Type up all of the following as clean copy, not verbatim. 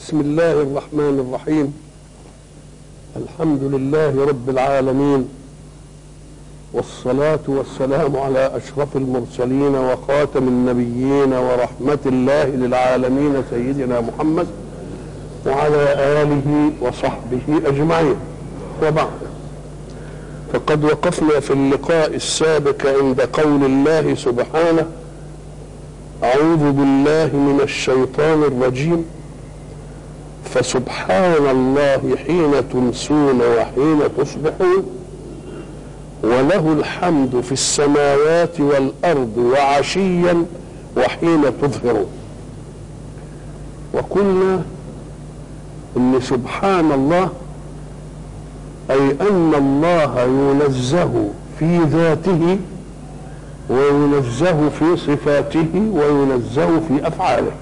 بسم الله الرحمن الرحيم. الحمد لله رب العالمين، والصلاة والسلام على أشرف المرسلين وخاتم النبيين ورحمة الله للعالمين سيدنا محمد وعلى آله وصحبه أجمعين، وبعد. فقد وقفنا في اللقاء السابق عند قول الله سبحانه: أعوذ بالله من الشيطان الرجيم، فسبحان الله حين تمسون وحين تصبحون وله الحمد في السماوات والأرض وعشيا وحين تظهرون. وقلنا إن سبحان الله أي أن الله ينزه في ذاته وينزه في صفاته وينزه في أفعاله،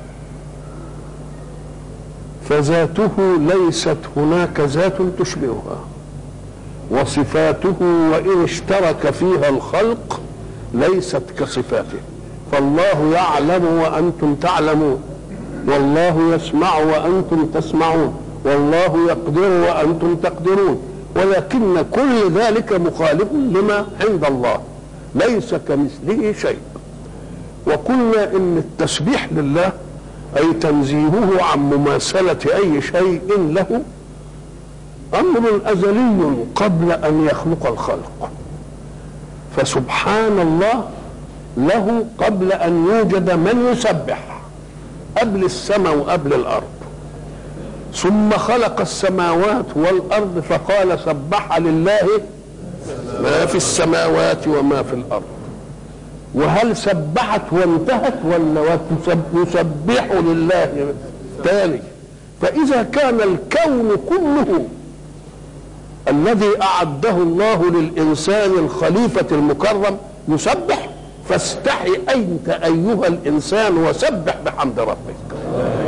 فذاته ليست هناك ذات تشبهها، وصفاته وإن اشترك فيها الخلق ليست كصفاته. فالله يعلم وأنتم تعلمون، والله يسمع وأنتم تسمعون، والله يقدر وأنتم تقدرون، ولكن كل ذلك مخالف لما عند الله، ليس كمثله شيء. وقلنا إن التسبيح لله أي تنزيهه عن مماثلة أي شيء له أمر أزلي قبل أن يخلق الخلق، فسبحان الله له قبل أن يوجد من يسبح، قبل السماء وقبل الأرض. ثم خلق السماوات والأرض فقال: سبح لله ما في السماوات وما في الأرض. وهل سبحت وانتهت ولا يسبح لله تاني؟ فإذا كان الكون كله الذي أعده الله للإنسان الخليفة المكرم يسبح، فاستحي أنت أيها الإنسان وسبح بحمد ربك.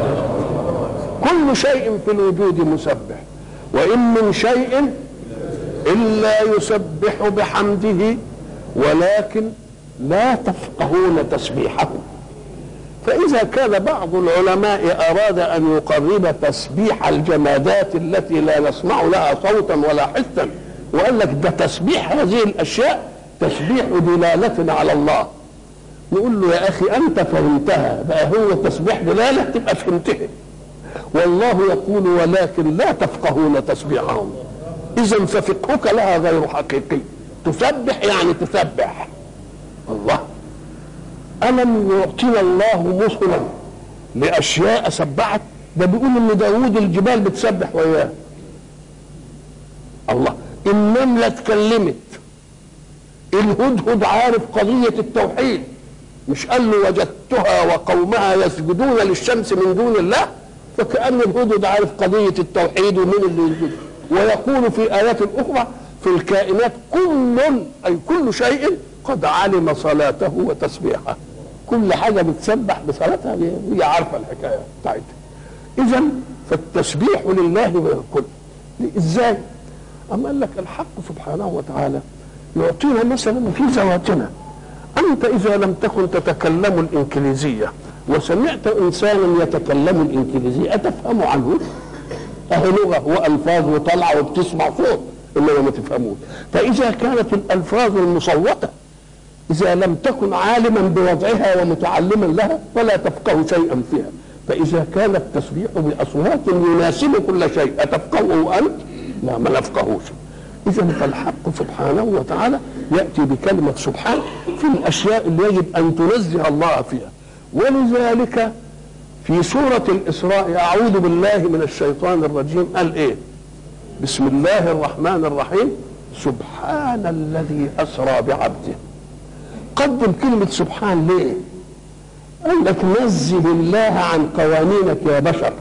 كل شيء في الوجود مسبح، وإن من شيء إلا يسبح بحمده ولكن لا تفقهون تسبيحه. فإذا كان بعض العلماء أراد أن يقرب تسبيح الجمادات التي لا نسمع لها صوتا ولا حسا، وقال لك ده تسبيح هذه الأشياء تسبيح دلالة على الله، نقول له: يا أخي أنت فهمتها، بقى هو تسبيح دلالة تبقى فهمتها. والله يقول: ولكن لا تفقهون تسبيحهم. إذن ففقهك لها غير حقيقي. تسبح يعني تسبح الله. ألم يعطينا الله مثلا لأشياء سبحت؟ ده بيقول إن داوود الجبال بتسبح وياه. الله، النملة اتكلمت، الهدهد عارف قضية التوحيد، مش قال له: وجدتها وقومها يسجدون للشمس من دون الله؟ فكأن الهدهد عارف قضية التوحيد ومن اللي يسجد. ويقول في آيات أخرى: في الكائنات كل شيء قد علم صلاته وتسبيحه. كل حاجة بتسبح بصلاتها، هي عارفة الحكاية بتاعتها. إذن فالتسبيح لله بالكل. إزاي؟ أما قال لك الحق سبحانه وتعالى يعطينا مثلا في ذواتنا. أنت إذا لم تكن تتكلم الإنجليزية وسمعت إنسانا يتكلم الإنجليزية أتفهم عنه؟ أهي لغة وألفاظ وطلع وبتسمع صوت، إنما ما تفهموش. فإذا كانت الألفاظ المصوتة إذا لم تكن عالما بوضعها ومتعلما لها فلا تفقه شيئا فيها. فإذا كان التسبيح بأصوات يناسب كل شيء أتفقهه أنت؟ لا، ما نفقهوش. إذا فالحق سبحانه وتعالى يأتي بكلمة سبحان في الأشياء اللي يجب أن تنزه الله فيها. ولذلك في سورة الإسراء: أعوذ بالله من الشيطان الرجيم، قال إيه؟ بسم الله الرحمن الرحيم: سبحان الذي أسرى بعبده. قدم كلمة سبحان ليه؟ قال لك: نزه الله عن قوانينك يا بشر.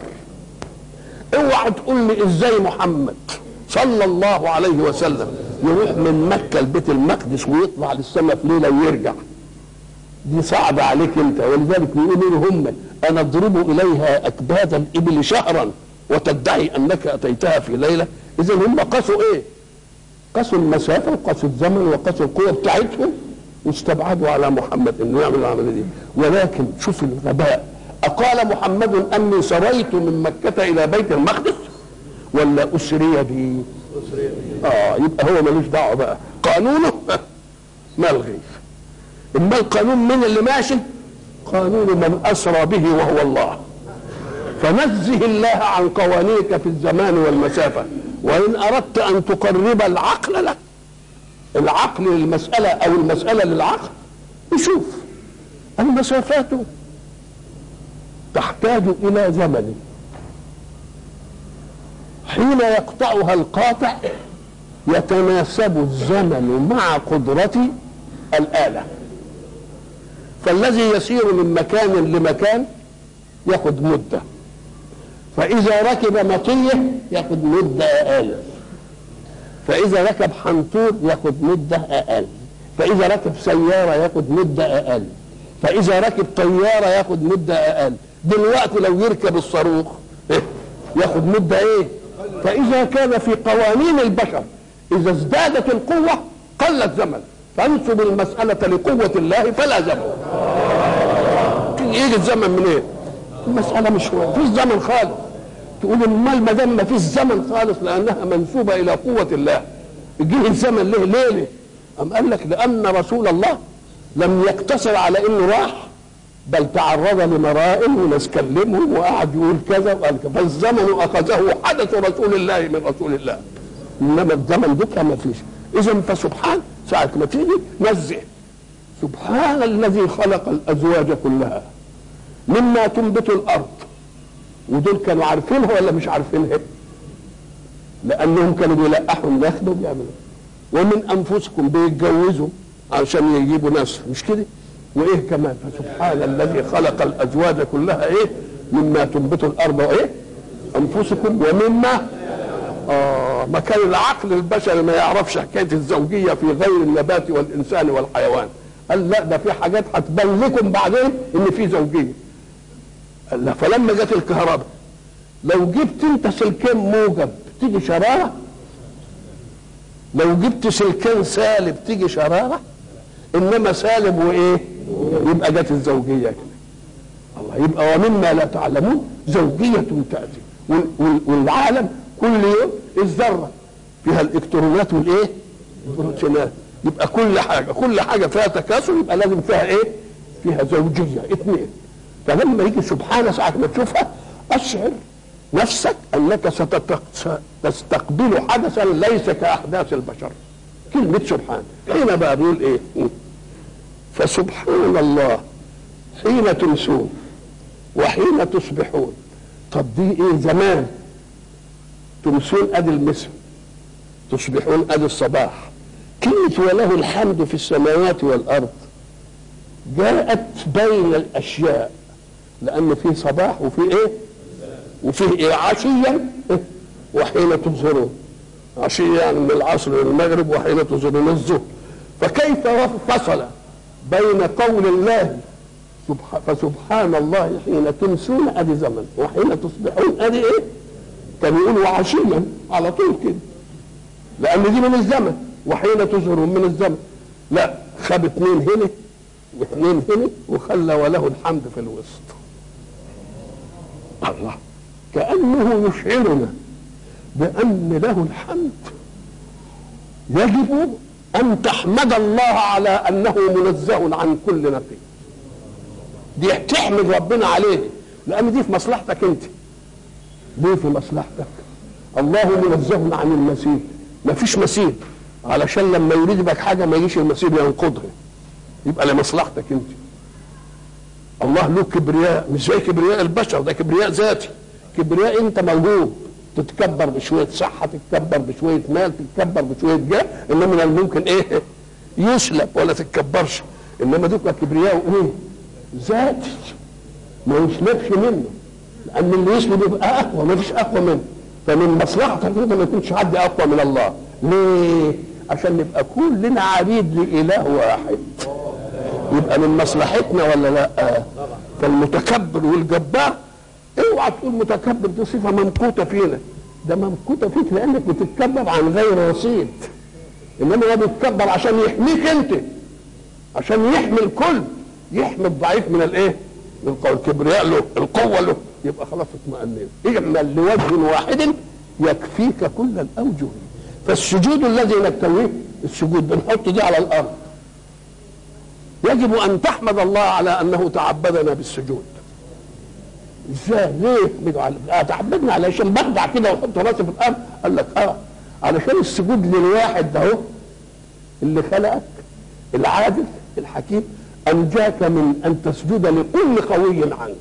اوعى تقول لي ازاي محمد صلى الله عليه وسلم يروح من مكة لبيت المقدس ويطلع للسماء في ليلة ويرجع. دي صعبة عليك انت. ولذلك يقولوا هم: انا اضرب اليها اكباد الابل شهرا وتدعي انك اتيتها في ليلة. اذا هم قاسوا ايه؟ قاسوا المسافة وقاسوا الزمن وقاسوا القوة بتاعتهم واستبعدوا على محمد انه يعمل العملية دي. ولكن شوف الغباء، أقال محمد أني سريت من مكة إلى بيت المقدس ولا أسري بي؟ يبقى هو ملوش دعوة بقى، قانونه ملغي. إما القانون من اللي ماشي؟ قانون من أسرى به وهو الله. فنزه الله عن قوانينك في الزمان والمسافة. وإن أردت أن تقرب العقل لك، العقل للمسألة أو المسألة للعقل، يشوف المسافات تحتاج إلى زمن، حين يقطعها القاطع يتناسب الزمن مع قدرة الآلة. فالذي يسير من مكان لمكان ياخد مدة، فإذا ركب مطية ياخد مدة أقل، فإذا ركب حنطور ياخد مدة أقل، فإذا ركب سيارة ياخد مدة أقل، فإذا ركب طيارة ياخد مدة أقل. دلوقتي لو يركب الصاروخ ياخد مدة إيه؟ فإذا كان في قوانين البشر إذا ازدادت القوة قل الزمن، فانسب المسألة لقوة الله فلا زمن. يجي الزمن منين؟ إيه؟ المسألة مش فيش زمن خالص. تقول امال ما دام ما فيش زمن خالص لأنها منسوبة إلى قوة الله، يجيه الزمن ليه؟ أم قال لك لأن رسول الله لم يقتصر على إنه راح، بل تعرض لمرائم وناس كلمهم وقعد يقول كذا وقال كذا، فالزمن أخذه حدث رسول الله من رسول الله. إنما الزمن ده ما فيش. إذا فسبحان ساعة ما تيجي نزه سبحان الذي خلق الأزواج كلها مما تنبت الأرض. ودول كانوا عارفينها ولا مش عارفينها؟ لأنهم كانوا بيلقحوا النخل وبيعملوا. ومن أنفسكم بيتجوزوا عشان يجيبوا ناس، مش كده؟ وإيه كمان؟ فسبحان الذي خلق الأزواج كلها إيه؟ مما تنبت الأرض وإيه؟ أنفسكم ومما ما كان العقل البشري ما يعرفش حكاية الزوجية في غير النبات والإنسان والحيوان. قال لا، ده في حاجات هتبان لكم بعدين إن في زوجية. قال لا، فلما جت الكهرباء لو جبت انت سلكين موجب تيجي شرارة، لو جبت سلكين سالب تيجي شرارة، انما سالب وايه يبقى جت الزوجية كده. الله، يبقى ومما لا تعلمون زوجية تأتي. والعالم كل يوم الذرة فيها الالكترونات والايه البروتونات، يبقى كل حاجة فيها تكاثر يبقى لازم فيها ايه؟ فيها زوجية اثنين. فلما يجي سبحانه ساعة ما تشوفها أشعر نفسك أنك ستستقبل حدثا ليس كأحداث البشر. كلمة سبحان حين بقى بيقول إيه؟ فسبحان الله حين تمسون وحين تصبحون. طب دي إيه؟ زمان. تمسون أدي المسم، تصبحون أدي الصباح. كلمة وله الحمد في السماوات والأرض جاءت بين الأشياء، لأن فيه صباح وفيه إيه؟ وفيه إيه؟ عشيا وحين تظهرون. عشيا يعني من العصر للمغرب، وحين تظهرون الظهر. فكيف فصل بين قول الله فسبحان الله حين تمسون أدي زمن، وحين تصبحون أدي إيه؟ كان يقولوا عشيا على طول كده، لأن دي من الزمن، وحين تظهرون من الزمن. لا، خاب اثنين هنا واثنين هنا وخلى وله الحمد في الوسط. الله، كأنه يشعرنا بأن له الحمد. يجب أن تحمد الله على أنه منزه عن كل نقي. دي تحمد ربنا عليه، لأن دي في مصلحتك أنت. ليه في مصلحتك؟ الله منزه عن المثيل، ما فيش مثيل، علشان لما يريد بك حاجة ما يجيش المثيل ينقضها، يبقى لمصلحتك أنت. الله له كبرياء مش زي كبرياء البشر، ده كبرياء ذاتي. كبرياء انت موهوب، تتكبر بشويه صحه، تتكبر بشويه مال، تتكبر بشويه جاه، انما من الممكن ايه؟ يسلب ولا تتكبرش. انما دوك كبرياء ايه؟ ذاتي، ما يسلبش منه، لان اللي يسلب يبقى اقوى، ما فيش اقوى منه. فمن مصلحتك انت ما يكونش حد اقوى من الله. ليه؟ عشان نبقى كلنا عبيد لاله واحد. يبقى من مصلحتنا ولا لا؟ فالمتكبر والجبار، اوعى تقول متكبر دي صفه ممقوته فينا، ده ممقوته فيك لانك بتتكبر عن غير رصيد. انما هو بيتكبر عشان يحميك انت، عشان يحمي الكل، يحمي الضعيف من الايه؟ الكبرياء له، القوه له، يبقى خلاص اطمئنين. اعمل لوجه واحد يكفيك كل الاوجه. فالسجود الذي نكتويه، السجود بنحط دي على الارض، يجب ان تحمد الله على انه تعبدنا بالسجود. ازاي؟ ليه؟ تعبدنا علشان بخدع كده واحط راسي في الارض؟ قال لك علشان السجود للواحد ده اللي خلقك العادل الحكيم، انجاك من ان تسجد لكل قوي عنك.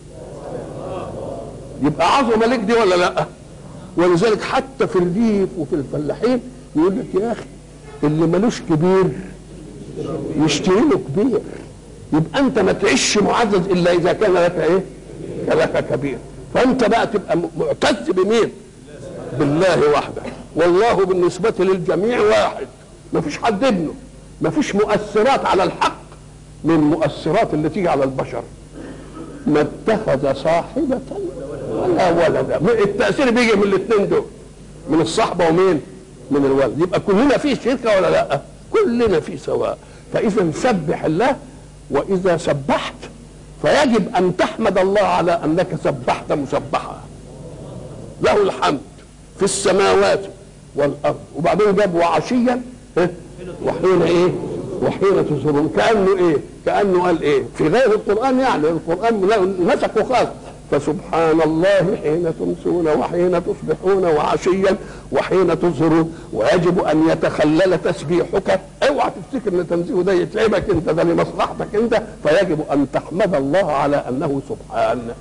يبقى عظمه لك دي ولا لا؟ ولذلك حتى في الريف وفي الفلاحين يقول لك يا اخي اللي ملوش كبير يشتري له كبير. يبقى انت ما تعيش معزز الا اذا كان لك ايه؟ لك كبير. فانت بقى تبقى معتز بمين؟ بالله وحده. والله بالنسبه للجميع واحد، ما فيش حد ابنه، ما فيش مؤثرات على الحق من المؤثرات اللي تيجي على البشر. ما اتخذ صاحبة ولا ولدا. التأثير بيجي من الاثنين دول، من الصحبة ومين؟ من الولد. يبقى كلنا فيه شركة ولا لا؟ كلنا فيه سواء. فإذا سبح الله، وإذا سبحت فيجب أن تحمد الله على أنك سبحت مسبحا. له الحمد في السماوات والأرض. وبعدين جاب وعشيا وحين ايه؟ وحين تظهرون. كأنه ايه؟ كأنه قال ايه؟ في غير القرآن، يعني القرآن نسق خاص. فسبحان الله حين تمسون وحين تصبحون وعشيا وحين تظهرون. ويجب ان يتخلل تسبيحك. اوعى تفتكر ان تنزيه ده يتعبك انت، ده لمصلحتك انت. فيجب ان تحمد الله على انه سبحانه.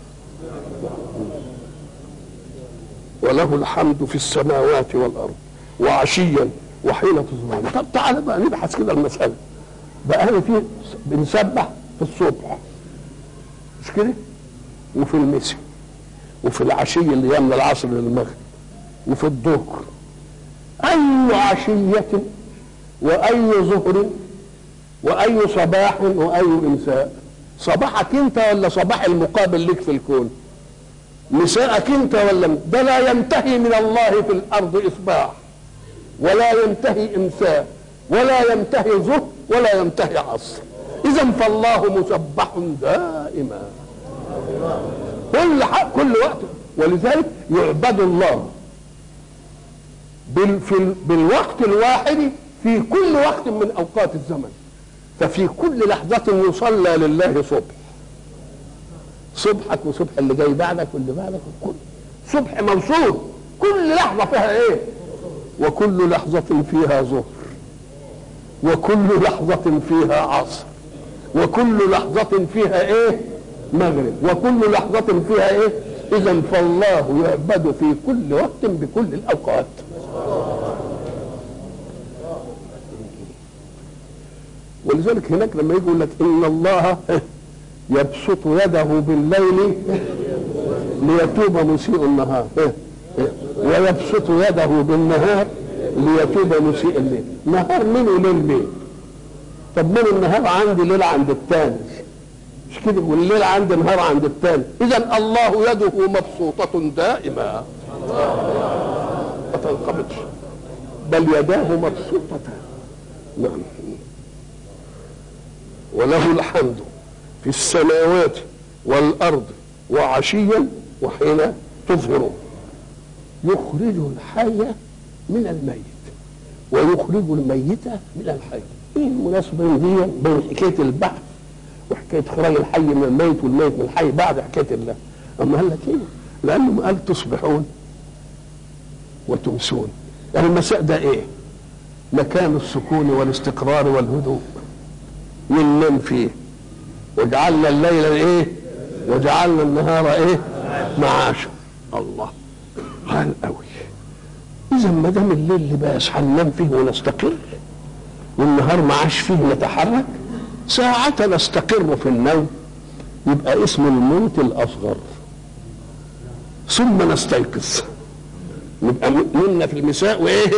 وله الحمد في السماوات والارض وعشيا وحين تظهرون. طب تعالى بقى نبحث كده المسألة. بقى هنا في بنسبح في الصبح مش كده؟ وفي المساء وفي العشي اللي هي من العصر للمغرب وفي الظهر. أي عشية وأي ظهر وأي صباح وأي إمساء. صباحك أنت ولا صباح المقابل لك في الكون؟ مساءك أنت ولا ده؟ لا ينتهي من الله في الأرض إصباح، ولا ينتهي إمساء، ولا ينتهي ظهر، ولا ينتهي عصر. إذا فالله مسبح دائما كل وقت. ولذلك يعبد الله بالوقت الواحد في كل وقت من أوقات الزمن. ففي كل لحظة يصلى لله صبح. صبحك وصبح اللي جاي بعدك واللي بعدك وكل صبح موصول. كل لحظة فيها ايه؟ وكل لحظة فيها ظهر، وكل لحظة فيها عصر، وكل لحظة فيها ايه؟ مغرب، وكل لحظة فيها ايه؟ إذا فالله يعبد في كل وقت بكل الأوقات. ولذلك هناك لما يقول لك إن الله يبسط يده بالليل ليتوب مسيء النهار، ويبسط يده بالنهار ليتوب مسيء الليل. نهار مين وليل مين؟ طب من النهار عندي ليل عند الثاني مش كده، والليل عندي نهار عند الثاني. اذا الله يده مبسوطة دائما ما تنقبضش، بل يداه مبسوطتان. نعم. وله الحمد في السماوات والارض وعشيا وحين تظهرون. يخرج الحي من الميت ويخرج الميت من الحي. ايه المناسبه دي بين حكايه البعث وحكايه اخراج الحي من الميت والميت من الحي بعد حكايه الله؟ اما قال لك ايه؟ لانه قال تصبحون وتمسون. يعني المساء ده ايه؟ مكان السكون والاستقرار والهدوء وننام فيه. وجعلنا الليل ايه؟ وجعلنا النهار ايه؟ معاشا. الله قال قوي. اذا ما دام الليل لباس هننام فيه ونستقر، والنهار معاش فيه نتحرك، ساعة نستقر في النوم يبقى اسمه الموت الأصغر، ثم نستيقظ نبقى نمنا في المساء وايه؟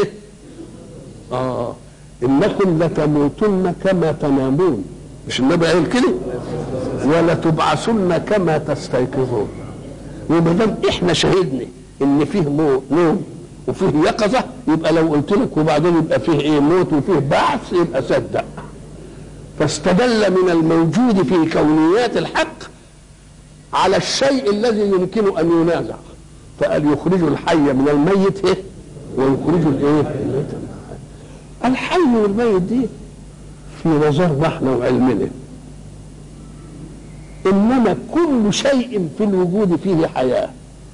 انكم لتموتن كما تنامون، مش النبي قال كده؟ ولا تبعثن كما تستيقظون. وما دام احنا شهدنا ان فيه نوم وفيه يقظه، يبقى لو قلت لك وبعدين يبقى فيه ايه؟ موت وفيه بعث، يبقى صدق. فاستدل من الموجود في كونيات الحق على الشيء الذي يمكن ان ينازع، فقال يخرج الحي من الميت ايه ويخرج الايه الميت. الحي والميت دي في نظرنا احنا وعلمنا، انما كل شيء في الوجود فيه حياه،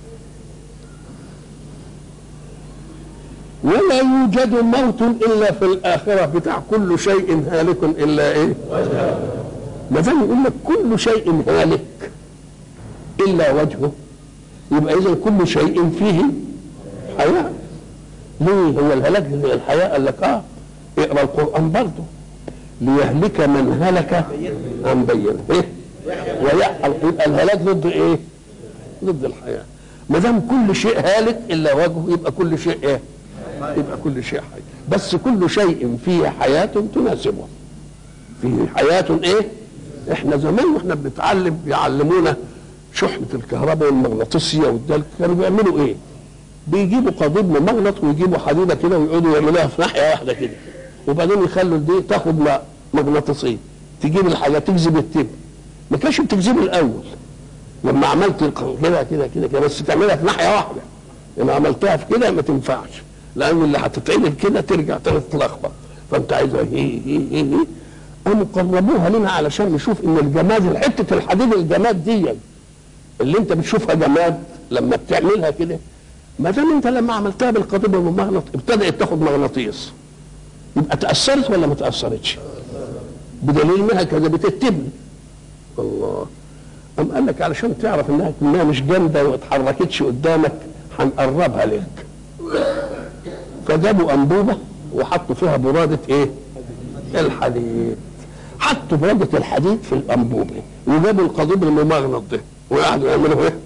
ولا يوجد موت الا في الاخره بتاع كل شيء هالك الا ايه وجهه. ما دام يقول لك كل شيء هالك الا وجهه، يبقى اذا كل شيء فيه حياه. ليه هو الهلاك من الحياه؟ قال لك اقرا القران برضه، ليهلك من هلك عن بينه ايه يبقى الهلاك ضد ايه؟ ضد الحياه. ما دام كل شيء هالك الا وجهه، يبقى كل شيء ايه؟ يبقى كل شيء حي. بس كل شيء فيه حياه تناسبه، فيه حياه ايه؟ احنا زمان واحنا بنتعلم بيعلمونا شحنه الكهرباء والمغناطيسيه والدلك، كانوا بيعملوا ايه؟ بيجيبوا قضيب ممغنط ويجيبوا حديده كده ويقعدوا يعملوها في ناحيه واحده كده، وبعدين يخلوا دي تاخد مغناطيسيه تجيب الحاجه تجذب التب. ما كانش بتجذبه الاول لما عملت كده كده كده كده، بس تعملها في ناحيه واحده. لما عملتها في كده ما تنفعش، لان اللي هتتعمل كده ترجع تتلخبط، فانت عايزها هي قاموا قربوها لنا علشان نشوف ان الجماد، حته الحديد الجماد دي اللي انت بتشوفها جماد لما بتعملها كده، ما دام انت لما عملتها بالقضيب الممغنط ابتدات تاخد مغناطيس، يبقى تاثرت ولا ما تاثرتش؟ بدليل انها كذبت التبن. الله قام قال لك علشان تعرف انها مش جامده وما اتحركتش قدامك هنقربها لك. فجابوا انبوبه وحطوا فيها براده ايه؟ الحديد. حطوا براده الحديد في الانبوبه وجابوا القضيب الممغنط ده وقعدوا يعملوا ايه؟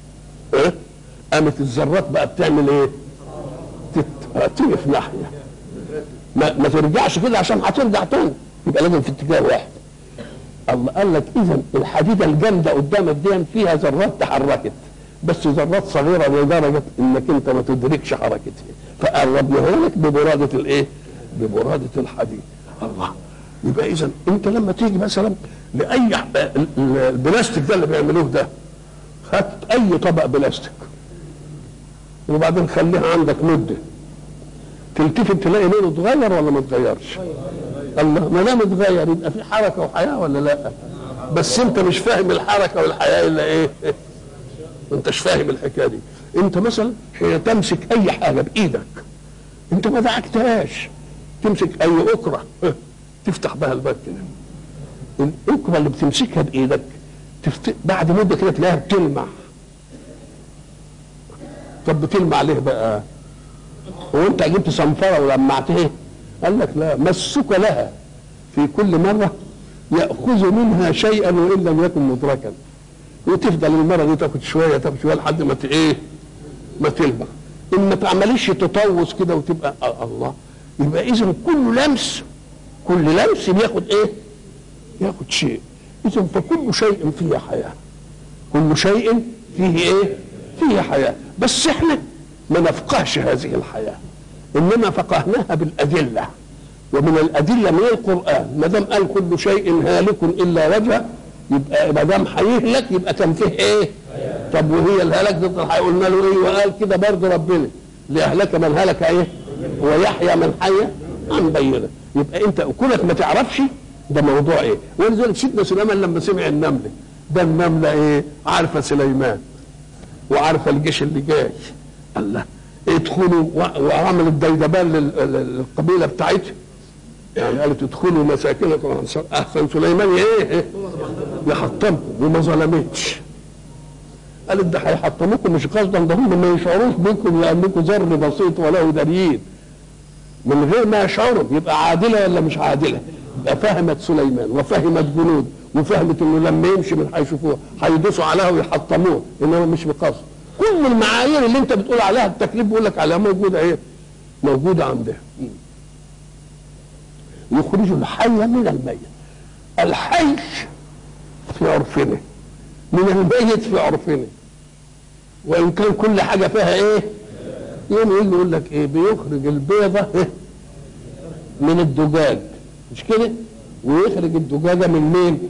قامت الذرات بقى بتعمل ايه؟ تيجي في ناحيه، ما ترجعش كده عشان هترجع تاني، يبقى لازم في اتجاه واحد. الله قال لك اذا الحديده الجامده قدامك دي فيها ذرات تحركت، بس ذرات صغيره لدرجه انك انت ما تدركش حركتها، فقربناها لك ببراده الايه؟ ببراده الحديد. الله يبقى اذا انت لما تيجي مثلا لاي البلاستيك ده اللي بيعملوه ده، هات اي طبق بلاستيك وبعدين خليها عندك مده، تلتفت تلاقي لونه اتغير ولا ما اتغيرش؟ الله ما دام اتغير يبقى في حركه وحياه ولا لا؟ بس انت مش فاهم الحركه والحياه الا ايه؟ ما انتش فاهم الحكايه دي. انت مثلا حين تمسك اي حاجه بايدك انت ما دعكتهاش، تمسك اي اكره تفتح بها الباب كده، الاكره اللي بتمسكها بايدك بعد مده كده تلاقيها بتلمع. طب بتلمع ليه بقى؟ هو انت جبت صنفره ولمعتها؟ قال لك لا، مسك لها في كل مره ياخذ منها شيئا وان لم يكن مدركا، وتفضل المره دي تاخد شويه لحد ما ايه؟ ما تلمع. ان ما تعمليش تطوس كده وتبقى الله. يبقى اذا كل لمس بياخد ايه؟ ياخد شيء. اذا فكل شيء فيه حياه، كل شيء فيه ايه؟ فيه حياه. بس احنا ما نفقهش هذه الحياه، انما فقهناها بالادله، ومن الادله من القران. ما دام قال كل شيء هالك الا وجهه، يبقى ما دام هيهلك يبقى كان فيه ايه؟ طب وهي الهلاك ضد الحياه قلنا له ايه؟ وقال كده برضه ربنا ليهلك من هلك ايه؟ ويحيى من حي عن بينه. يبقى انت كونك ما تعرفش ده موضوع ايه؟ ولذلك سيدنا سليمان لما سمع النمله، ده النمله ايه؟ عارفه سليمان وعارفه الجيش اللي جاي. الله ادخلوا، وعملت ديدبان للقبيله بتاعتها، يعني قالت ادخلوا مساكنكم احسن سليمان ايه؟ يحطمكم، وما ظلمتش. قالت ده هيحطموكم مش قصدا، ده هم ما يشعروش بكم لانكم ذر بسيط وله دليل، من غير ما يشعروا. يبقى عادله ولا مش عادله؟ يبقى فهمت سليمان وفهمت جنود وفهمت انه لما يمشي من هيشوفوه هيدوسوا عليها ويحطموه، انما مش بقصد. كل المعايير اللي انت بتقول عليها التكليف بيقول لك عليها موجوده ايه؟ موجوده عندها. يخرج الحي من الميت. الحي في عرفنا، من الميت في عرفنا، وان كان كل حاجه فيها ايه؟ يقول لك ايه؟ بيخرج البيضه من الدجاج، مش كده؟ ويخرج الدجاجه من مين؟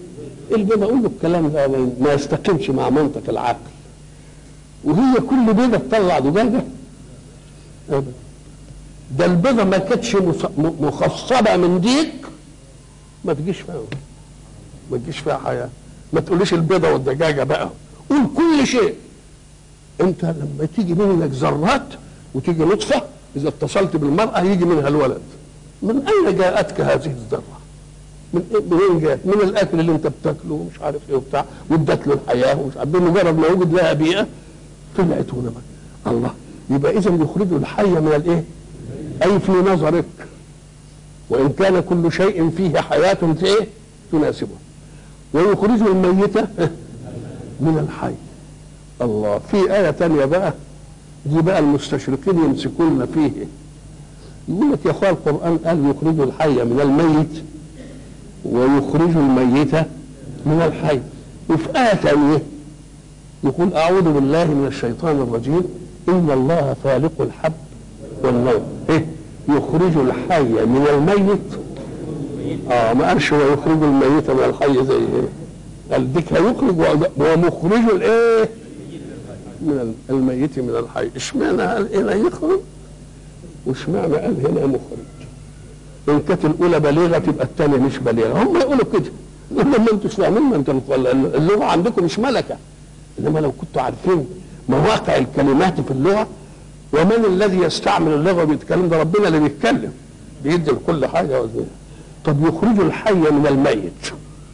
البيضة اقول له الكلام ده ما يستقيمش مع منطق العقل. وهي كل بيضة تطلع زجاجة؟ ابدا. ده البيضة ما كانتش مخصبة من ديك ما تجيش فيها، ما تجيش فيها حياة. ما تقوليش البيضة والدجاجة بقى، قول كل شيء. انت لما تيجي منك ذرات وتيجي نطفة، اذا اتصلت بالمرأة يجي منها الولد. من اين جاءتك هذه الذرة؟ منين جاءت؟ من الاكل اللي انت بتاكله ومش عارف ايه وبتاع، وادت له الحياة ومش عارف، بمجرد ما وجد لها بيئة طلعت هنا. الله. يبقى اذا يخرج الحي من الايه؟ اي في نظرك، وان كان كل شيء فيه حياة في ايه؟ تناسبه. ويخرج الميت من الحي. الله. في آية تانية بقى، دي بقى المستشرقين يمسكون فيه، يقول لك يا اخوان القرآن قال يخرج الحي من الميت ويخرج الميت من الحي. وفي آية تانية يقول أعوذ بالله من الشيطان الرجيم إن الله فالق الحب والنوى. إيه؟ يخرج الحي من الميت. ما قالش ويخرج الميت من الحي زي إيه؟ قال ديك هيخرج ومخرج الإيه؟ من الميت من الحي. اشمعنى قال هنا يخرج واشمعنى قال هنا مخرج؟ إن كانت الأولى بليغة تبقى الثانية مش بليغة. هم يقولوا كده، يقولوا ما أنتوا مش فاهمين، ما أنتوا اللغة عندكم مش ملكة. إنما لو كنتوا عارفين مواقع الكلمات في اللغة، ومن الذي يستعمل اللغة وبيتكلم؟ ده ربنا اللي بيتكلم، بيدي لكل حاجة وزنها. طب يخرج الحي من الميت،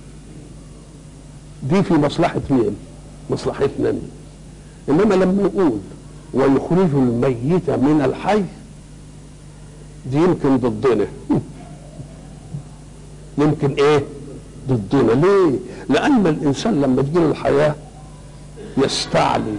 دي في مصلحة مين؟ مصلحتنا مين؟ إنما لما يقول ويخرج الميت من الحي، دي يمكن ضدنا. يمكن ايه؟ ضدنا. ليه؟ لأن الإنسان لما تجيله الحياة يستعلي،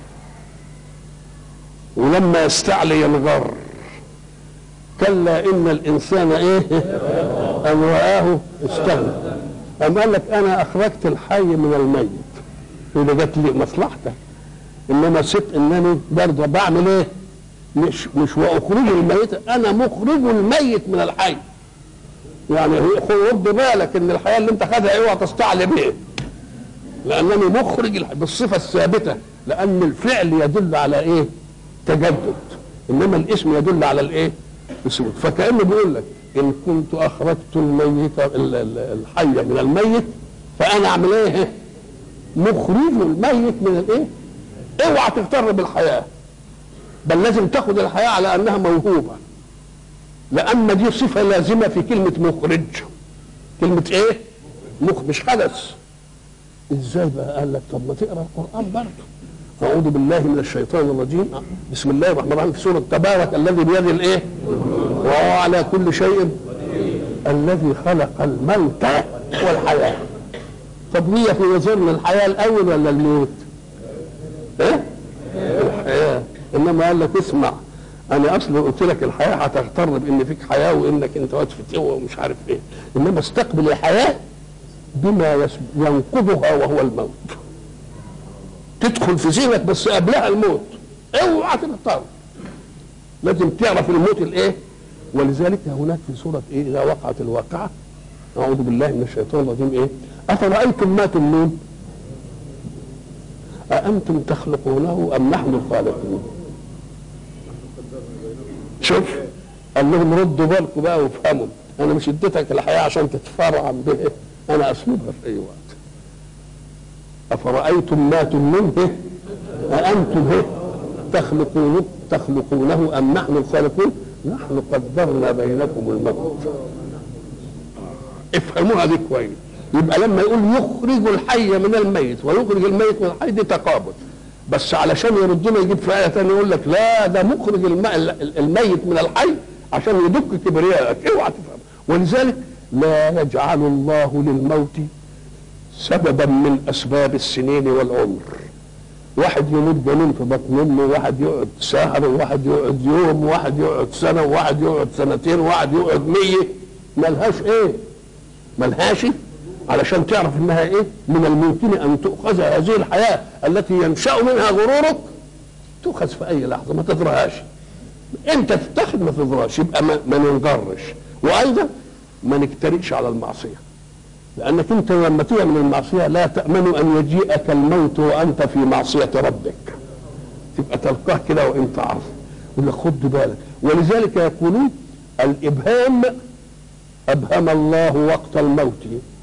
ولما يستعلي ينغر. كلا إن الإنسان إيه؟ أن رآه استغنى. أم قال لك أنا أخرجت الحي من الميت، وده جت لي مصلحتك. إنما ست إنني برضه بعمل إيه؟ مش واخرج الميت، انا مخرج الميت من الحي. يعني خد بالك ان الحياه اللي انت خدها اوعى تستعلي بيه، لانني مخرج بالصفه الثابته، لان الفعل يدل على ايه؟ تجدد، انما الاسم يدل على الايه؟ الثبوت. فكانه بيقول لك ان كنت اخرجت الميت الحي من الميت فانا اعمل ايه؟ مخرج الميت من الايه؟ اوعى تغتر بالحياه، بل لازم تاخد الحياة على أنها موهوبة، لأن دي صفة لازمة في كلمة مخرج. كلمة إيه؟ مش حدث. إزاي بقى؟ قال لك طب ما تقرأ القرآن برضه. أعوذ بالله من الشيطان الرجيم. بسم الله الرحمن الرحيم، في سورة تبارك الذي بيده الإيه؟ وهو على كل شيء الذي خلق الموت والحياة. طب هي في نظرنا الحياة الأول ولا الموت؟ إيه؟ الحياة. انما قال لك اسمع، انا اصلا قلت لك الحياه هتغتر بان فيك حياه وانك انت وقت فتوه ومش عارف ايه، انما استقبل الحياه بما ينقضها وهو الموت. تدخل في ذهنك بس قبلها الموت، اوعى تغتر، لازم تعرف الموت الايه. ولذلك هناك في سوره ايه؟ اذا وقعت الواقعه، اعوذ بالله من الشيطان الرجيم، ايه؟ افرايتم ما تمنون أأنتم تخلقونه أم نحن الخالقون؟ شوف، قال لهم ردوا بالكم بقى وافهموا، أنا مش اديتك الحياة عشان تتفرعن به، أنا أسلبها في أي وقت. أفرأيتم ما تمنون أأنتم تخلقونه أم نحن الخالقون؟ نحن قدرنا بينكم الموت. افهموها دي كويس. يبقى لما يقول يخرج الحي من الميت ويخرج الميت من الحي، دي تقابل، بس علشان يردنا يجيب في آية ثانية يقول لك لا، ده مخرج الميت من الحي عشان يدك كبريائك. اوعى تفهم. ولذلك لا يجعل الله للموت سببا من أسباب السنين والعمر. واحد يموت جنين في بطن امه، واحد يقعد شهر، وواحد يقعد يوم، وواحد يقعد سنة، وواحد يقعد سنتين، وواحد يقعد 100. ملهاش ايه؟ ملهاش. علشان تعرف انها ايه؟ من الممكن ان تؤخذ هذه الحياه التي ينشا منها غرورك، تؤخذ في اي لحظه، ما تضرهاش. انت تتخذ ما تضرهاش، يبقى ما ننجرش، وايضا ما نجترئش على المعصيه. لانك انت لما تعمل المعصيه لا تامن ان يجيئك الموت وانت في معصيه ربك، تبقى تلقاه كده وانت عارف. يقول لك خد بالك. ولذلك يقولون الابهام ابهم الله وقت الموت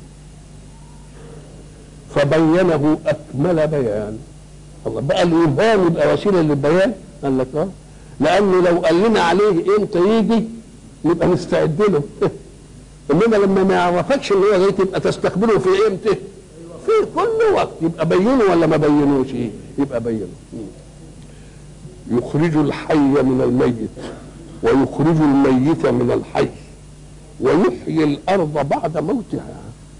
فبينه اكمل بيان. الله بقى الابهام يبقى وسيله للبيان. قال لك لانه لو قال لنا عليه امتى يجي نبقى نستعد له انما لما ما يعرفكش ان هو جاي تبقى تستقبله في امتى؟ في كل وقت. يبقى بينه ولا ما بينوش؟ يبقى بينه. يخرج الحي من الميت ويخرج الميت من الحي ويحيي الارض بعد موتها.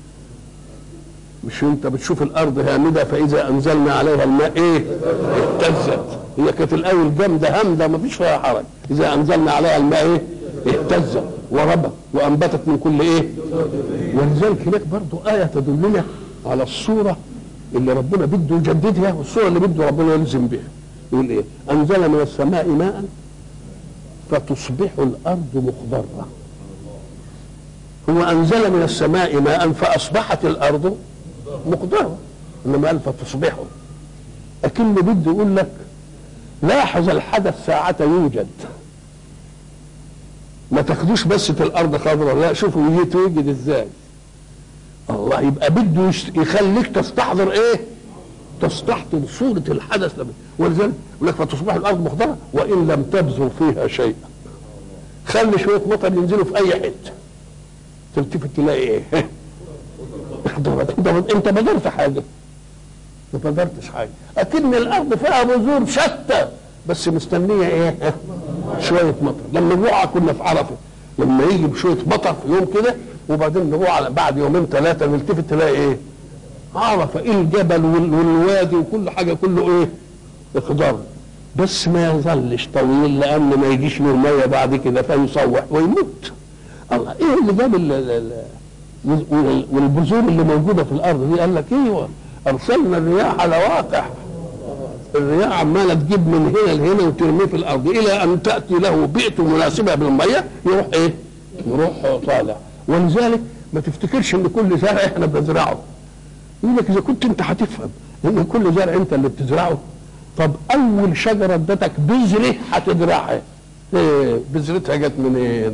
مش انت بتشوف الارض هامده فاذا انزلنا عليها الماء اهتزت. هي كانت الاول جامده همده ما فيش فيها حرج. اذا انزلنا عليها الماء اهتزت وربت وانبتت من كل ولذلك هناك برضو ايه تدلنا على الصوره اللي ربنا بده يجددها والصوره اللي بده ربنا يلزم بها. يقول انزل من السماء ماء فتصبح الارض مخضره. هو انزل من السماء ماء فاصبحت الارض مخضره، انما قال فتصبحوا. لكن بده يقول لك لاحظ الحدث ساعة يوجد، ما تاخدوش بس الارض خضراء، لا شوفوا يتوجد ازاي. الله يبقى بده يخليك تستحضر تستحضر صورة الحدث. ولذلك يقول لك فتصبح الارض مخضرة وان لم تبذر فيها شيئا. خلي شوية مطر ينزلوا في اي حتة تلتفت تلاقي انت بذرت حاجة؟ ما بذرتش حاجة. اكن الارض فيها بذور شتى بس مستنية شوية مطر. لما نروح كنا في عرفة لما يجي بشوية مطر في يوم كده وبعدين نروح على بعد يومين ثلاثة نلتفت تلاقي عرفة الجبل والوادي وكل حاجة كله اخضر. بس ما يظلش طويل لان ما يجيش له ميه بعد كده فيصوح ويموت. الله اللي جاب والبذور اللي موجوده في الارض دي؟ قال لك ارسلنا الرياح لواقح. الرياح عماله تجيب من هنا لهنا وترميه في الارض الى ان تاتي له بيئه مناسبه بالميه يروح يروح طالع. ولذلك ما تفتكرش ان كل زرع احنا بنزرعه. يقول لك اذا كنت انت هتفهم ان كل زرع انت اللي بتزرعه، طب اول شجره ادتك بذره هتزرعها بذرتها جت منين؟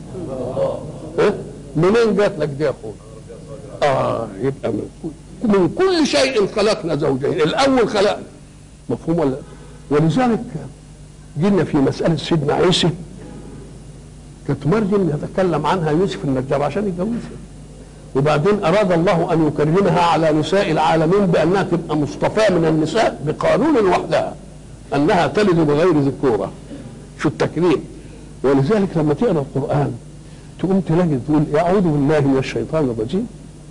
منين جات لك دي يا اخويا؟ يبقى من كل شيء خلقنا زوجين. الاول خلقنا، مفهوم ولا؟ ولذلك جينا في مساله سيدنا عيسى، كانت مريم يتكلم عنها يوسف النجار عشان يتجوزها، وبعدين اراد الله ان يكرمها على نساء العالمين بانها تبقى مصطفاه من النساء بقانون وحدها انها تلد بغير ذكوره. شو التكريم. ولذلك لما تقرا القران تقوم تلاقي تقول اعوذ بالله من الشيطان الرجيم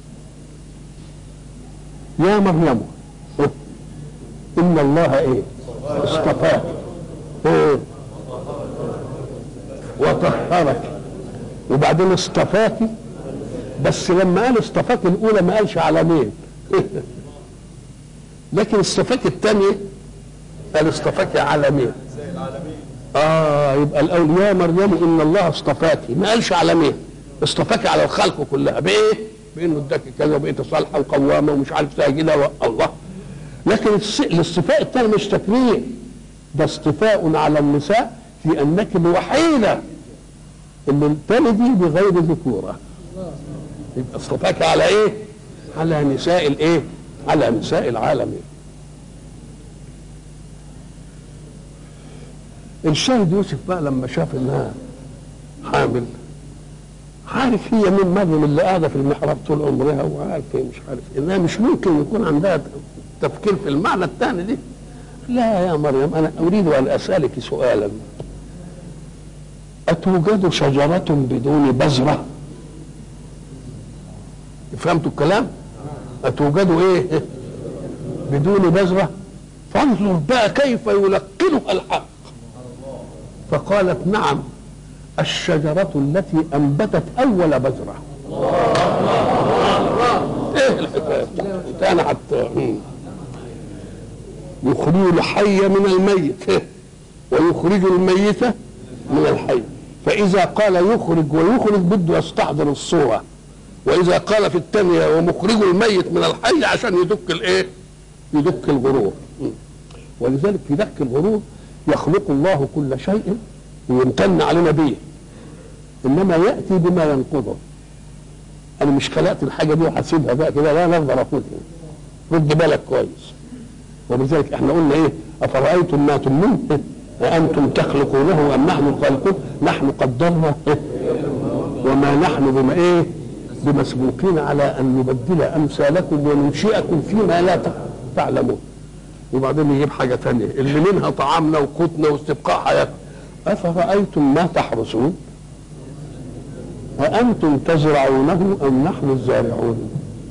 يا مريم ان الله اصطفاك وطهرك. وبعدين اصطفاك، بس لما قال اصطفاك الاولى ما قالش على مين لكن اصطفاك الثانيه قال اصطفاك على مين؟ يبقى الاول يا مريم ان الله اصطفاك، ما قالش على مين؟ اصطفاك على الخلق كلها. بانه اداك كذا وبقيت صالحه وقوامه ومش عارف ساجده الله. لكن الاصطفاء الثاني مش تكريم، ده اصطفاء على النساء في انك الوحيده اللي تلدي بغير ذكوره. يبقى اصطفاك على على نساء على نساء العالمين. الشاهد يوسف بقى لما شاف انها حامل، عارف هي من مريم اللي قاعده في المحراب طول عمرها وعارف مش عارف انها مش ممكن يكون عندها تفكير في المعنى الثاني دي. لا يا مريم انا اريد ان اسالك سؤالا، اتوجد شجره بدون بذره؟ فهمتوا الكلام؟ اتوجد بدون بذره؟ فانظر بقى كيف يلقنها الحق. فقالت نعم الشجرة التي أنبتت أول بذرة. الحكاية؟ أنا حتى يخرج الحي من الميت ويخرج الميت من الحي. فإذا قال يخرج ويخرج بده يستحضر الصورة، واذا قال في الثانيه ومخرج الميت من الحي عشان يدك الايه؟ يدك الغرور. ولذلك في دك الغرور يخلق الله كل شيء ويمتن علينا به، انما ياتي بما ينقضه. انا مش خلقت الحاجه دي وهسيبها بقى كده، لا اقدر اخدها، رد بالك كويس. ولذلك احنا قلنا ايه؟ افرايتم ما تمنون أأنتم تخلقونه ام نحن الخالقون نحن قدرنا وما نحن بما ايه؟ بمسبوقين على ان نبدل امثالكم وننشئكم فيما لا تعلمون. وبعدين يجيب حاجه ثانيه اللي منها طعامنا وقوتنا واستبقاء حياتنا. افرايتم ما تحرثون أأنتم تزرعونه ام نحن الزارعون.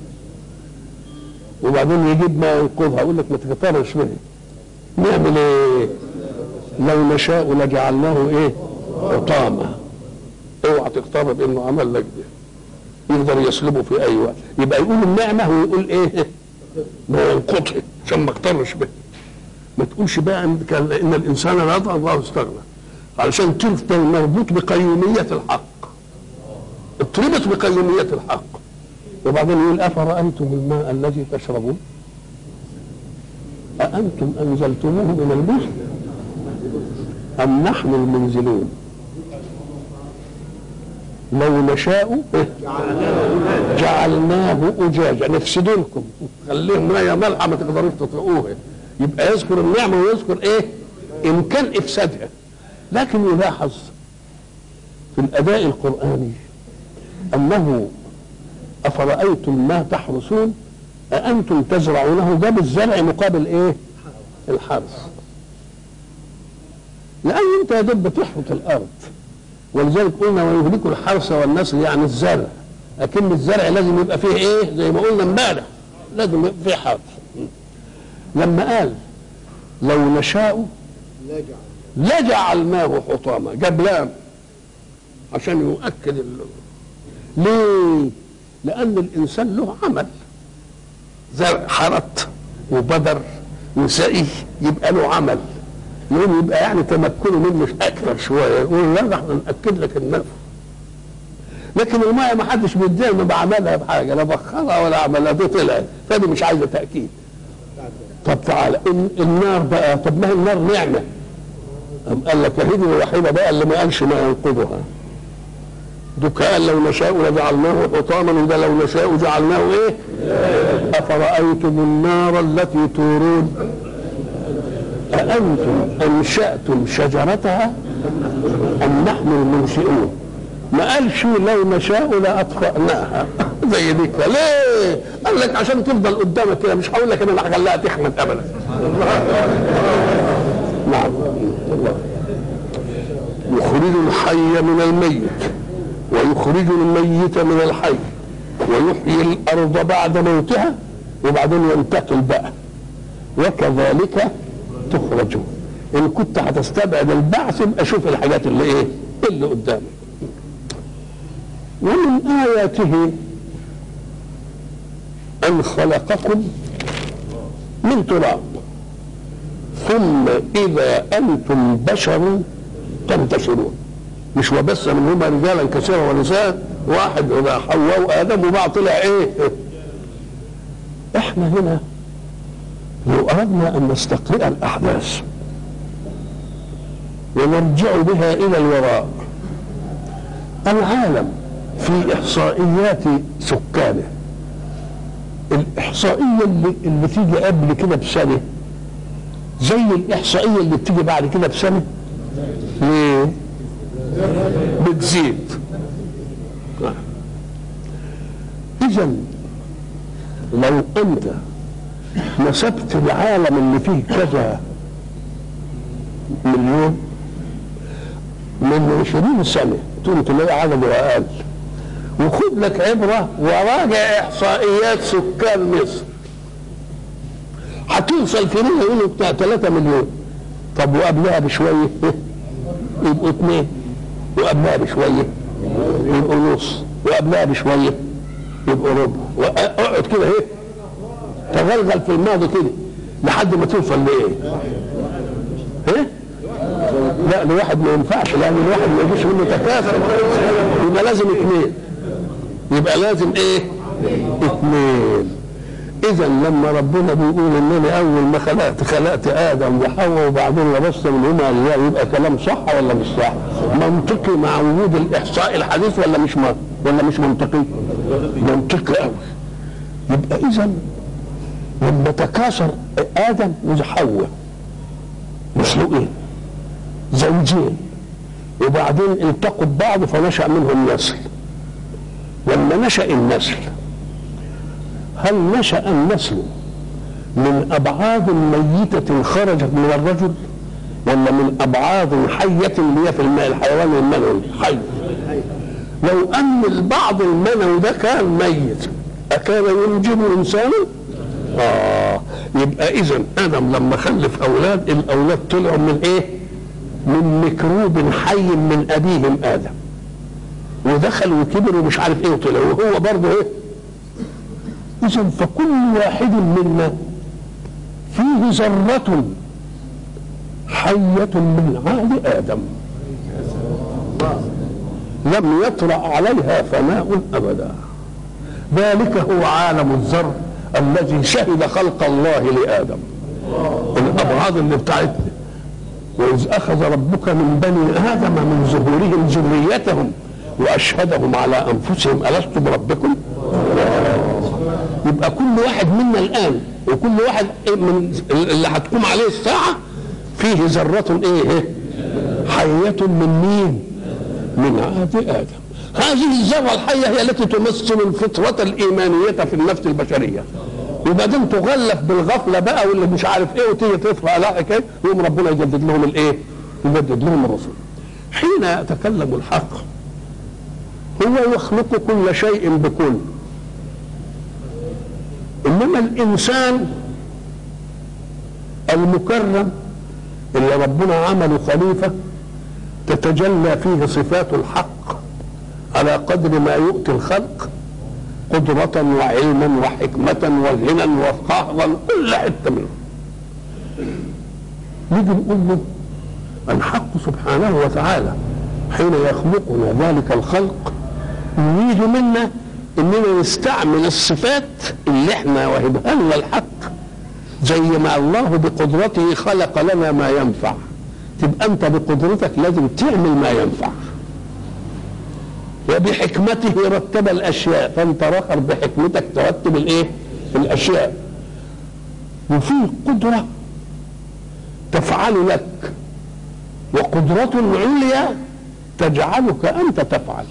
وبعدين يجيب ما ينقضها، يقول لك ما تكترش به. نعمل ايه؟ لو نشاء لجعلناه ايه؟ حطاما. اوعى تقترب انه عمل لك ده، يقدر يسلبه في اي وقت. يبقى يقول النعمه ويقول ايه؟ ما ينقضها عشان ما اقترش به. ما تقولش بقى ان الانسان لا يضع الله استغنى، علشان تفضل مربوط بقيوميه الحق، اتربط بقيوميه الحق. وبعدين يقول افرايتم الماء الذي تشربون أأنتم أنزلتموه من المزن أم نحن المنزلون. لو نشاء جعلناه أجاجا، نفسد لكم خليهم مية مالحة ما تقدروش تطلقوها. يبقى يذكر النعمة ويذكر إيه؟ إمكان إفسادها. لكن يلاحظ في الأداء القرآني أنه أفرأيتم ما تحرثون أأنتم تزرعونه، جاب الزرع مقابل إيه؟ الحرث. لأن أنت يا دوب بتحرث الأرض، ولذلك قلنا ويهلك الحرث والنسل يعني الزرع، لكن الزرع لازم يبقى فيه إيه؟ زي ما قلنا امبارح لازم يبقى فيه حرث. لما قال لو نشاء لجعلناه حطاما، جاب لام عشان يؤكد ليه؟ لأن الإنسان له عمل، زرع حرث وبذر وسقي، يبقى له عمل، يقوم يبقى يعني تمكنه منه اكثر شويه، يقول لا احنا ناكد لك النفع. لكن الماء ما حدش بيديها انه بعملها بحاجه، لا بخرها ولا عملها، دي طلعت، فدي مش عايزه تاكيد. طب تعالى النار بقى، طب ما هي النار نعمه. قال لك هي الوحيده بقى اللي ما قالش ما ينقضها. دوك قال لو نشاء لجعلناه حطاما، وده لو نشاء جعلناه ايه؟ افرايتم النار التي تورون أأنتم أنشأتم شجرتها أم نحن المنشئون. ما قالش لو نشاء لأطفأناها زي دي. ليه؟ قال لك عشان تفضل قدامك كده، مش هقول لك انا هخليها تحمد ابدا. نعم. يخرج الحي من الميت ويخرج الميت من الحي ويحيي الارض بعد موتها، وبعدين ينتقل بقى وكذلك تخرجون. ان كنت هتستبعد البعث يبقى شوف الحاجات اللي ايه اللي قدامك. ومن اياته ان خلقكم من تراب ثم اذا انتم بشر تنتشرون. مش وبس منهما رجالا كثيرا ونساء، واحد هنا حواء وادم وبعض طلع ايه. احنا هنا لو اردنا ان نستقرئ الاحداث ونرجع بها الى الوراء، العالم في احصائيات سكانه، الاحصائيه اللي تيجي قبل كده بسنه زي الاحصائيه اللي بتيجي بعد كده بسنه، ليه؟ بتزيد. اذا لو انت نسبت العالم اللي فيه كذا مليون من 20 سنه تقول تلاقي عدده اقل، وخد لك عبره وراجع احصائيات سكان مصر هتوصل في منها يقولوا بتاع 3 مليون. طب وقبلها بشويه يبقوا 2، وقبلها بشويه يبقوا نص، وقبلها بشويه يبقوا ربع، واقعد كده ايه تغلغل في الماضي كده لحد ما توصل لايه؟ ايه؟ لا الواحد ما ينفعش، لان الواحد ما يجيش منه تكاثر، يبقى لازم 2. يبقى لازم ايه؟ اثنين. اذا لما ربنا بيقول انني اول ما خلقت ادم وحواء وبعدين لبست منهما الياء، يبقى كلام صح ولا مش صح؟ منطقي مع وجود الاحصاء الحديث ولا مش منطقي؟ منطقي قوي. يبقى اذا لما تكاثر ادم وحواء مخلوقين زوجين وبعدين التقوا ببعض فنشأ منهم نسل. لما نشأ النسل، هل نشأ النسل من أبعاد ميتة خرجت من الرجل ولا من أبعاد حية اللي هي في الماء الحيوان المنوي حي؟ لو أن البعض المنوي ده كان ميت أكان ينجب إنسانا؟ يبقى إذن آدم لما خلف أولاد، الأولاد طلعوا من إيه؟ من ميكروب حي من أبيهم آدم، ودخل وكبر ومش عارف إيه وطلع، وهو برضه إيه؟ إذن فكل واحد منا فيه ذرة حية من عهد آدم لم يطرأ عليها فناء أبدا. ذلك هو عالم الذر الذي شهد خلق الله لآدم. الأبعاد اللي بتاعتنا، وإذ أخذ ربك من بني آدم من ظهورهم ذريتهم وأشهدهم على أنفسهم ألست بربكم؟ يبقى كل واحد منا الآن وكل واحد من اللي هتقوم عليه الساعة فيه ذرة إيه؟ حية من مين؟ من عهد آدم. هذه الذرة الحية هي التي تمثل الفطرة الإيمانية في النفس البشرية، وبعدين تغلف بالغفلة بقى واللي مش عارف إيه، وتيجي تطلع لا حكاية، يقوم ربنا يجدد لهم الإيه؟ يجدد لهم الرسل. حين يتكلم الحق هو يخلق كل شيء بكل، إنما الإنسان المكرم اللي ربنا عمله خليفة تتجلى فيه صفات الحق على قدر ما يؤتي الخلق قدرة وعلما وحكمة وغنى وقهرا، كل حتة منه. نيجي نقول له الحق سبحانه وتعالى حين يخلقنا ذلك الخلق يريد منا اننا نستعمل الصفات اللي احنا وهبها لنا الحق، زي ما الله بقدرته خلق لنا ما ينفع، تبقى انت بقدرتك لازم تعمل ما ينفع، وبحكمته رتب الاشياء فانت رخر بحكمتك ترتب الايه؟ الاشياء. وفي قدره تفعل لك وقدرة عليا تجعلك انت تفعل.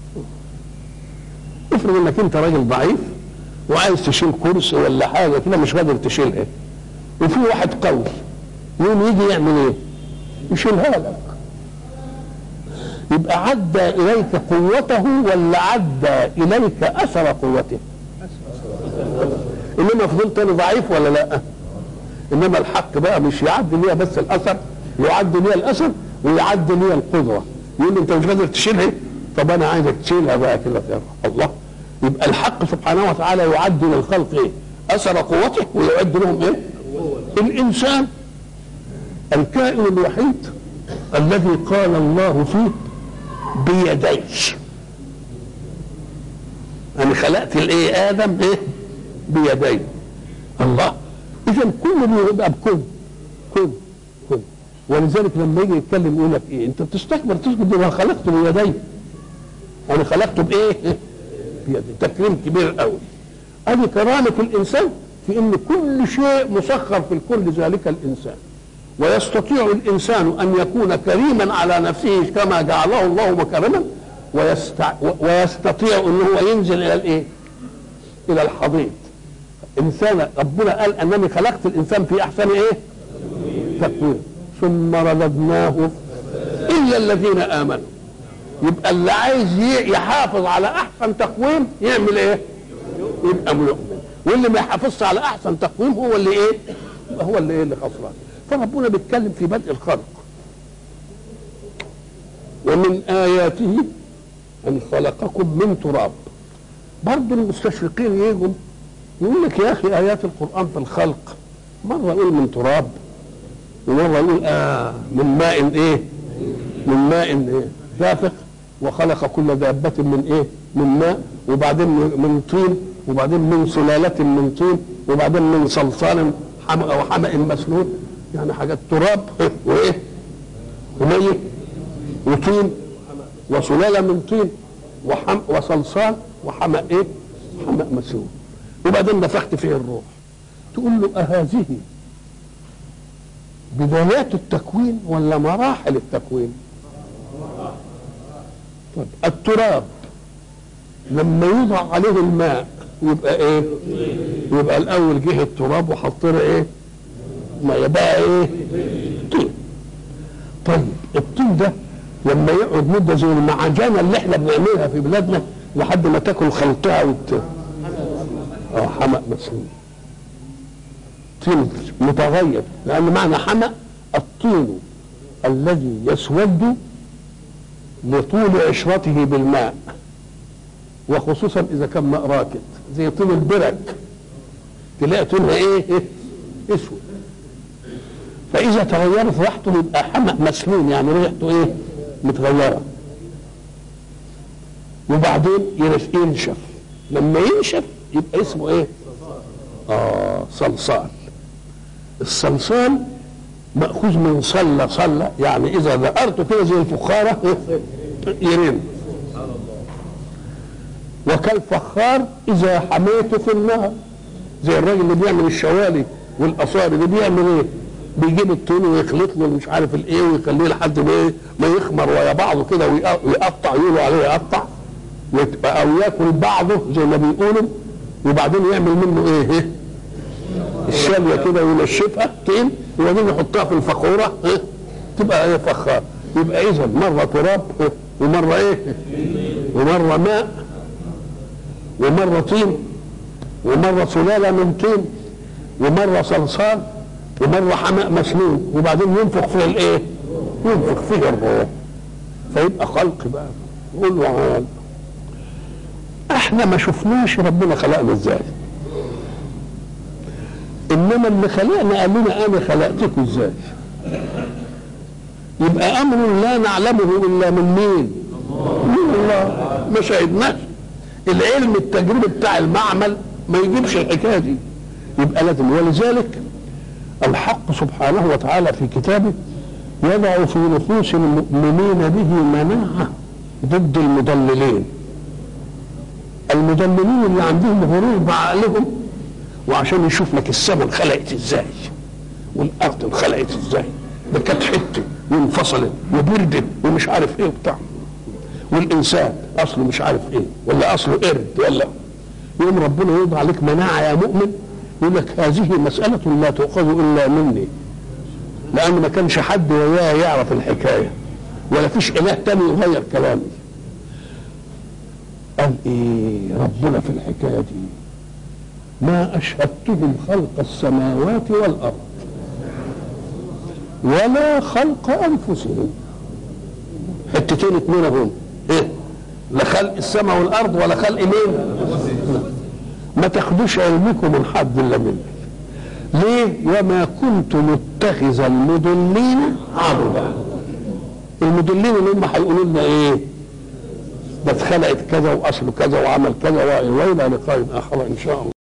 افرض انك انت راجل ضعيف وعايز تشيل كرسي ولا حاجه كده مش قادر تشيلها، وفي واحد قوي يوم يجي يعمل ايه؟ يشيلها لك. يبقى عدى اليك قوته ولا عدى اليك اثر قوته؟ انما فضلت انا ضعيف ولا لا؟ انما الحق بقى مش يعدي ليا بس الاثر، يعدي ليا الاثر ويعدي ليا القدره. يقول لي انت مش قادر تشيلها، طب انا عايزك تشيلها بقى كده يا الله. يبقى الحق سبحانه وتعالى يعد للخلق ايه؟ اثر قوته ويعد لهم ايه؟ الانسان الكائن الوحيد الذي قال الله فيه بيدي. انا خلقت الايه؟ ادم ايه؟ بيدي. الله. اذا كل يبقى بكل كل. ولذلك لما يجي يتكلم يقول لك ايه؟ انت بتستكبر تسجد انا خلقته بيدي. انا خلقته بايه؟ بيدي. تكريم كبير قوي. ادي كرامه الانسان في ان كل شيء مسخر في الكون لذلك الانسان. ويستطيع الانسان ان يكون كريما على نفسه كما جعله الله مكرما، ويستطيع ان هو ينزل الى الايه؟ الى الحضيض. انسان ربنا قال انني خلقت الانسان في احسن ايه؟ تقويم ثم رددناه الا الذين امنوا. يبقى اللي عايز يحافظ على احسن تقويم يعمل ايه؟ يبقى مؤمن. واللي ما يحافظش على احسن تقويم هو اللي ايه؟ هو اللي ايه؟ اللي خسران. فربنا بيتكلم في بدء الخلق. ومن آياته أن خلقكم من تراب. برضه المستشرقين يجوا يقول لك يا أخي آيات القرآن في الخلق مرة يقول من تراب ومرة يقول من ماء إيه؟ من ماء إيه؟ دافق وخلق كل دابة من ايه؟ من ماء، وبعدين من طين، وبعدين من سلالة من طين، وبعدين من صلصال وحمأ مسنون، يعني حاجات تراب وايه؟ ومية وطين وسلالة من طين وصلصال وحمأ ايه؟ حمأ مسنون، وبعدين نفخت فيه الروح. تقول له أهذه بدايات التكوين ولا مراحل التكوين؟ طيب التراب لما يوضع عليه الماء يبقى ايه؟ يبقى الاول جه التراب وحط له ايه؟ ما يبقى ايه؟ طين. طيب الطين ده لما يقعد مده زي المعجنه اللي احنا بنعملها في بلادنا لحد ما تاكل خلطها حمأ مسنون. طين متغير، لان معنى حمأ الطين الذي يسود لطول عشرته بالماء، وخصوصا اذا كان ماء راكد زي طين البرك تلاقي طينها ايه؟ اسود. فاذا تغيرت ريحته يبقى حمأ مسنون، يعني ريحته ايه؟ متغيره. وبعدين ينشف، لما ينشف يبقى اسمه ايه؟ صلصال. الصلصال مأخوذ من صلة، يعني إذا ذكرته كده زي الفخارة يرن. وكالفخار إذا حميته في النار، زي الراجل اللي بيعمل الشوالي والأصاري اللي بيعمل إيه؟ بيجيب الطين ويخلط له مش عارف الإيه ويخليه لحد ما يخمر ويا بعضه كده ويقطع، يقولوا عليه يقطع أو ياكل بعضه زي ما بيقولوا، وبعدين يعمل منه إيه؟ الشاليه كده وينشفها طين، وبعدين يحطها في الفخوره تبقى ايه؟ فخار. يبقى اذا مره تراب ومره ايه؟ ومره ماء ومره طين ومره سلاله من طين ومره صلصال ومره حماء مسنون، وبعدين ينفخ فيه الايه؟ ينفخ فيه الروح، فيبقى خلق بقى. يقول له احنا ما شفناش ربنا خلقنا ازاي، انما اللي خلقنا قال لنا انا خلقتكم ازاي. يبقى امر لا نعلمه الا من مين؟ من الله. ما شاهدناش. العلم التجريبي بتاع المعمل ما يجيبش الحكايه دي. يبقى لازم، ولذلك الحق سبحانه وتعالى في كتابه يضع في نفوس المؤمنين به مناعه ضد المضللين. المضللين اللي عندهم غرور بعقلهم، وعشان يشوف لك السماء انخلقت ازاي والارض انخلقت ازاي، ده كانت حته وانفصلت وبردت ومش عارف ايه وبتاع، والانسان اصله مش عارف ايه ولا اصله قرد ولا. يوم ربنا يوضع عليك مناعه يا مؤمن، يقول لك هذه مساله لا تؤخذ الا مني، لان ما كانش حد وياه يعرف الحكايه ولا فيش اله تاني يغير كلامي. قال ايه ربنا في الحكايه دي؟ ما أشهدتهم خلق السماوات والأرض ولا خلق أنفسهم. حتتين اتنين اهم، ايه؟ لا خلق السماء والأرض ولا خلق مين؟ ما تاخدوش علمكم من حد إلا مني. ليه؟ وما كنت متخذ المضلين عضدا. المضلين اللي هم هيقولوا لنا ايه؟ ده اتخلقت كذا وأصله كذا وعمل كذا، وإلى لقاء آخر إن شاء الله.